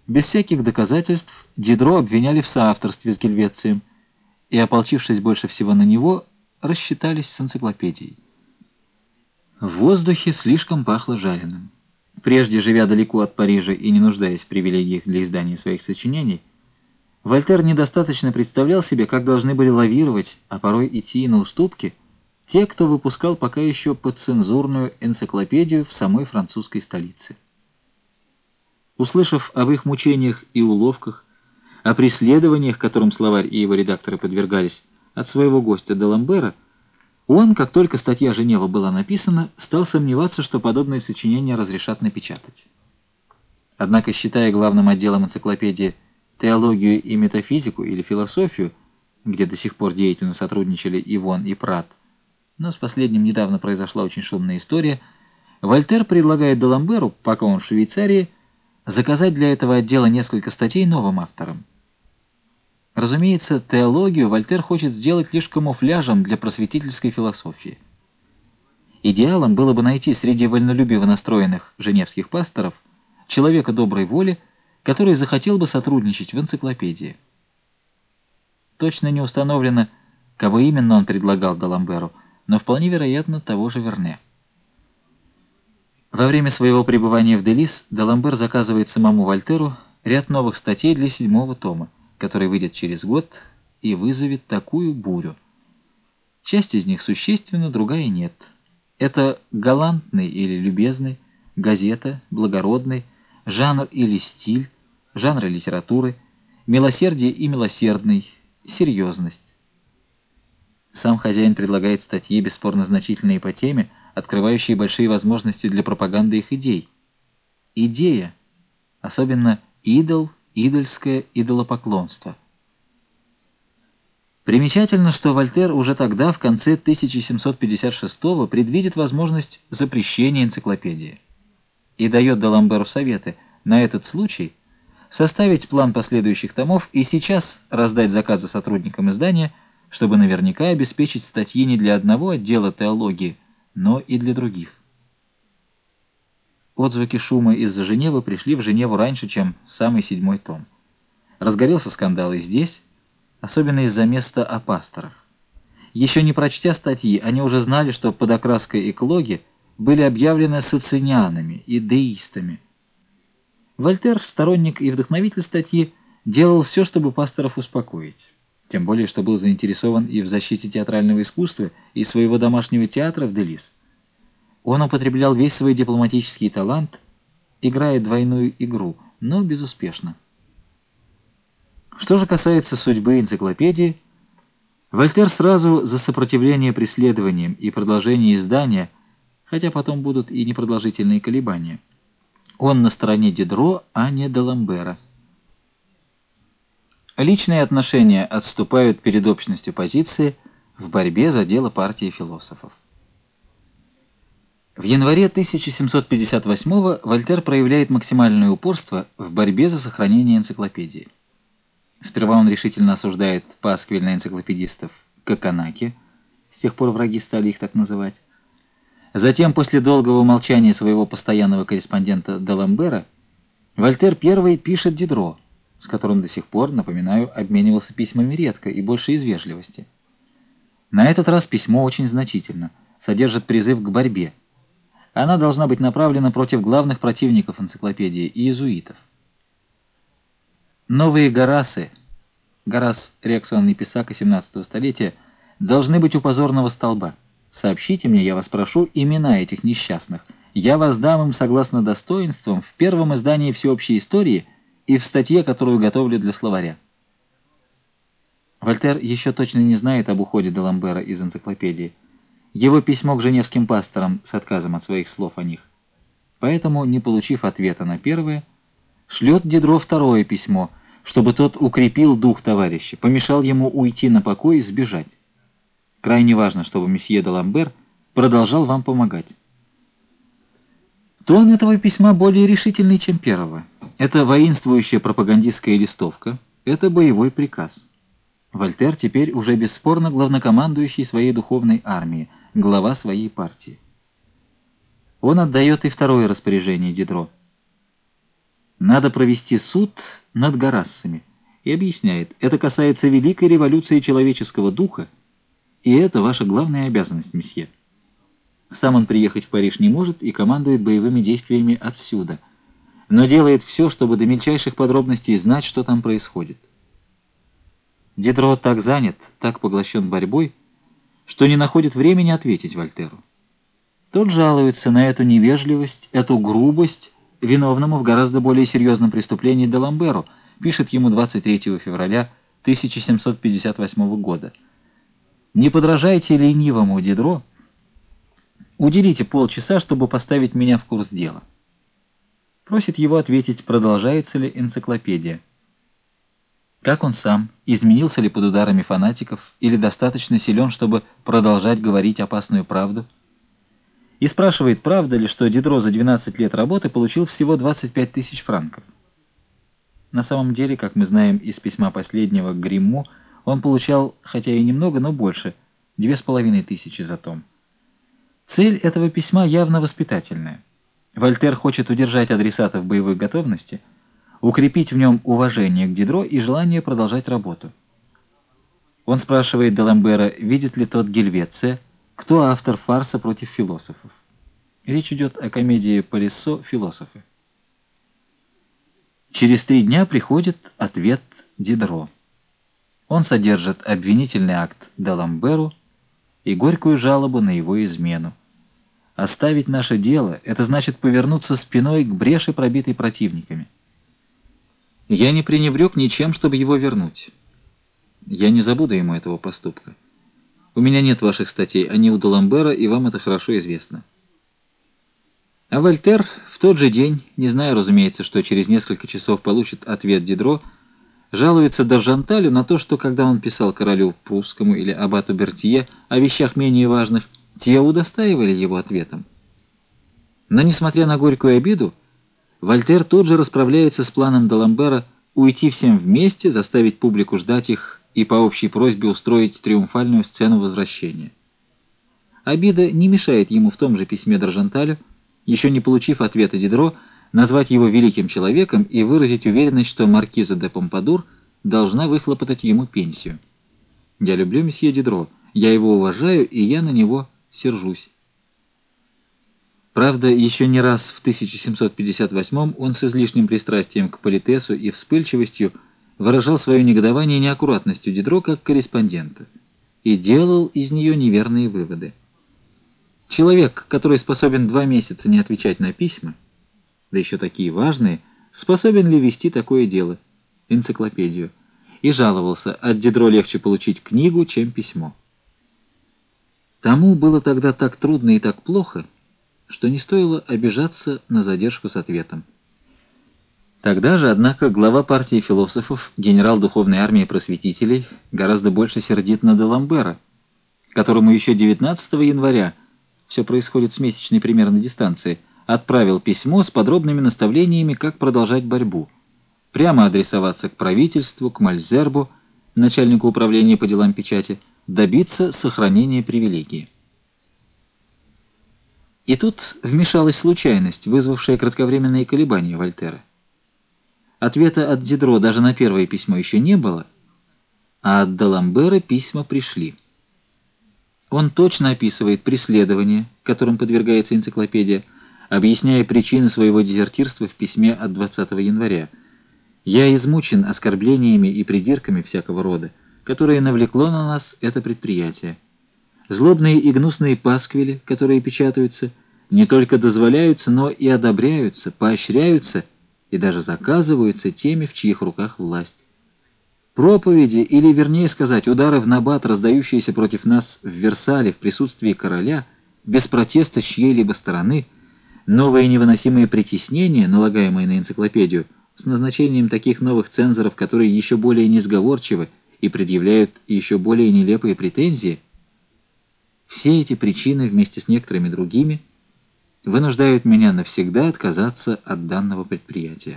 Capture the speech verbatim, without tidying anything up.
Без всяких доказательств Дидро обвиняли в соавторстве с Гельвецием и, ополчившись больше всего на него, рассчитались с энциклопедией. В воздухе слишком пахло жареным. Прежде живя далеко от Парижа и не нуждаясь в привилегиях для издания своих сочинений, Вольтер недостаточно представлял себе, как должны были лавировать, а порой идти и на уступки, те, кто выпускал пока еще подцензурную энциклопедию в самой французской столице. Услышав об их мучениях и уловках, о преследованиях, которым словарь и его редакторы подвергались, от своего гостя Даламбера, он, как только статья Женева была написана, стал сомневаться, что подобные сочинения разрешат напечатать. Однако, считая главным отделом энциклопедии теологию и метафизику или философию, где до сих пор деятельно сотрудничали Ивон и Прат, но с последним недавно произошла очень шумная история, Вольтер предлагает Даламберу, пока он в Швейцарии, заказать для этого отдела несколько статей новым авторам. Разумеется, теологию Вольтер хочет сделать лишь камуфляжем для просветительской философии. Идеалом было бы найти среди вольнолюбиво настроенных женевских пасторов человека доброй воли, который захотел бы сотрудничать в энциклопедии. Точно не установлено, кого именно он предлагал Даламберу, но вполне вероятно того же Верне. Во время своего пребывания в Делис Даламбер заказывает самому Вольтеру ряд новых статей для седьмого тома, который выйдет через год и вызовет такую бурю. Часть из них существенна, другая нет. Это галантный или любезный, газета, благородный, жанр или стиль, жанр литературы, милосердие и милосердный, серьезность. Сам хозяин предлагает статьи, бесспорно значительные по теме, открывающие большие возможности для пропаганды их идей. Идея, особенно идол, идольское идолопоклонство. Примечательно, что Вольтер уже тогда, в конце тысяча семьсот пятьдесят шестого, предвидит возможность запрещения энциклопедии и дает Даламберу советы на этот случай составить план последующих томов и сейчас раздать заказы сотрудникам издания, чтобы наверняка обеспечить статьи не для одного отдела теологии, но и для других. Отзвуки шума из-за Женевы пришли в Женеву раньше, чем самый седьмой том. Разгорелся скандал и здесь, особенно из-за места о пасторах. Еще не прочтя статьи, они уже знали, что под окраской эклоги были объявлены социнианами и деистами. Вольтер, сторонник и вдохновитель статьи, делал все, чтобы пасторов успокоить. Тем более, что был заинтересован и в защите театрального искусства, и своего домашнего театра в Делис. Он употреблял весь свой дипломатический талант, играя двойную игру, но безуспешно. Что же касается судьбы энциклопедии, Вольтер сразу за сопротивление преследованиям и продолжение издания, хотя потом будут и непродолжительные колебания. Он на стороне Дидро, а не Даламбера. Личные отношения отступают перед общностью позиции в борьбе за дело партии философов. В январе тысяча семьсот пятьдесят восьмого Вольтер проявляет максимальное упорство в борьбе за сохранение энциклопедии. Сперва он решительно осуждает пасквильно-энциклопедистов Каканаки, с тех пор враги стали их так называть. Затем, после долгого молчания своего постоянного корреспондента Даламбера, Вольтер первый пишет Дидро, с которым до сих пор, напоминаю, обменивался письмами редко и больше из вежливости. На этот раз письмо очень значительно, содержит призыв к борьбе. Она должна быть направлена против главных противников энциклопедии — иезуитов. Новые Горасы, Горас — реакционный писака семнадцатого столетия, должны быть у позорного столба. Сообщите мне, я вас прошу, имена этих несчастных. Я воздам им согласно достоинствам в первом издании всеобщей истории и в статье, которую готовлю для словаря. Вольтер еще точно не знает об уходе Даламбера из энциклопедии. Его письмо к женевским пасторам с отказом от своих слов о них. Поэтому, не получив ответа на первое, шлет Дидро второе письмо, чтобы тот укрепил дух товарища, помешал ему уйти на покой и сбежать. Крайне важно, чтобы месье Даламбер продолжал вам помогать. Тон этого письма более решительный, чем первого. Это воинствующая пропагандистская листовка, это боевой приказ. Вольтер теперь уже бесспорно главнокомандующий своей духовной армии, глава своей партии. Он отдает и второе распоряжение Дидро. Надо провести суд над Гарассами. И объясняет, это касается великой революции человеческого духа, и это ваша главная обязанность, месье. Сам он приехать в Париж не может и командует боевыми действиями отсюда, но делает все, чтобы до мельчайших подробностей знать, что там происходит. Дидро так занят, так поглощен борьбой, что не находит времени ответить Вольтеру. Тот жалуется на эту невежливость, эту грубость виновному в гораздо более серьезном преступлении Даламберу, пишет ему двадцать третьего февраля тысяча семьсот пятьдесят восьмого года. «Не подражайте ленивому Дидро, уделите полчаса, чтобы поставить меня в курс дела». Просит его ответить, продолжается ли энциклопедия. Как он сам, изменился ли под ударами фанатиков или достаточно силен, чтобы продолжать говорить опасную правду? И спрашивает, правда ли, что Дидро за двенадцать лет работы получил всего двадцать пять тысяч франков. На самом деле, как мы знаем из письма последнего к Гримму, он получал, хотя и немного, но больше, две с половиной тысячи за том. Цель этого письма явно воспитательная. Вольтер хочет удержать адресата в боевой готовности, укрепить в нем уважение к Дидро и желание продолжать работу. Он спрашивает Даламбера, видит ли тот Гельвеция, кто автор фарса против философов. Речь идет о комедии Полиссо «Философы». Через три дня приходит ответ Дидро. Он содержит обвинительный акт Даламберу и горькую жалобу на его измену. Оставить наше дело — это значит повернуться спиной к бреши, пробитой противниками. Я не пренебрег ничем, чтобы его вернуть. Я не забуду ему этого поступка. У меня нет ваших статей, они у Даламбера, и вам это хорошо известно. А Вольтер в тот же день, не зная, разумеется, что через несколько часов получит ответ Дидро, жалуется Даржанталю на то, что когда он писал королю прусскому или аббату Бертье о вещах менее важных, те удостаивали его ответом. Но, несмотря на горькую обиду, Вольтер тут же расправляется с планом Даламбера уйти всем вместе, заставить публику ждать их и по общей просьбе устроить триумфальную сцену возвращения. Обида не мешает ему в том же письме Даржанталю, еще не получив ответа Дидро, назвать его великим человеком и выразить уверенность, что маркиза де Помпадур должна выхлопотать ему пенсию. «Я люблю месье Дидро, я его уважаю, и я на него сержусь». Правда, еще не раз в тысяча семьсот пятьдесят восьмом он с излишним пристрастием к политесу и вспыльчивостью выражал свое негодование неаккуратностью Дидро как корреспондента и делал из нее неверные выводы. Человек, который способен два месяца не отвечать на письма, да еще такие важные, способен ли вести такое дело, энциклопедию, и жаловался, от Дидро легче получить книгу, чем письмо. Тому было тогда так трудно и так плохо, что не стоило обижаться на задержку с ответом. Тогда же, однако, глава партии философов, генерал духовной армии просветителей, гораздо больше сердит на Даламбера, которому еще девятнадцатого января, все происходит с месячной примерно дистанции, отправил письмо с подробными наставлениями, как продолжать борьбу, прямо адресоваться к правительству, к Мальзербу, начальнику управления по делам печати, добиться сохранения привилегии. И тут вмешалась случайность, вызвавшая кратковременные колебания Вольтера. Ответа от Дидро даже на первое письмо еще не было, а от Даламбера письма пришли. Он точно описывает преследование, которым подвергается энциклопедия, объясняя причины своего дезертирства в письме от двадцатого января. «Я измучен оскорблениями и придирками всякого рода, которые навлекло на нас это предприятие. Злобные и гнусные пасквили, которые печатаются, не только дозволяются, но и одобряются, поощряются и даже заказываются теми, в чьих руках власть. Проповеди, или, вернее сказать, удары в набат, раздающиеся против нас в Версале в присутствии короля, без протеста чьей-либо стороны, новые невыносимые притеснения, налагаемые на энциклопедию, с назначением таких новых цензоров, которые еще более несговорчивы и предъявляют еще более нелепые претензии, все эти причины, вместе с некоторыми другими, вынуждают меня навсегда отказаться от данного предприятия.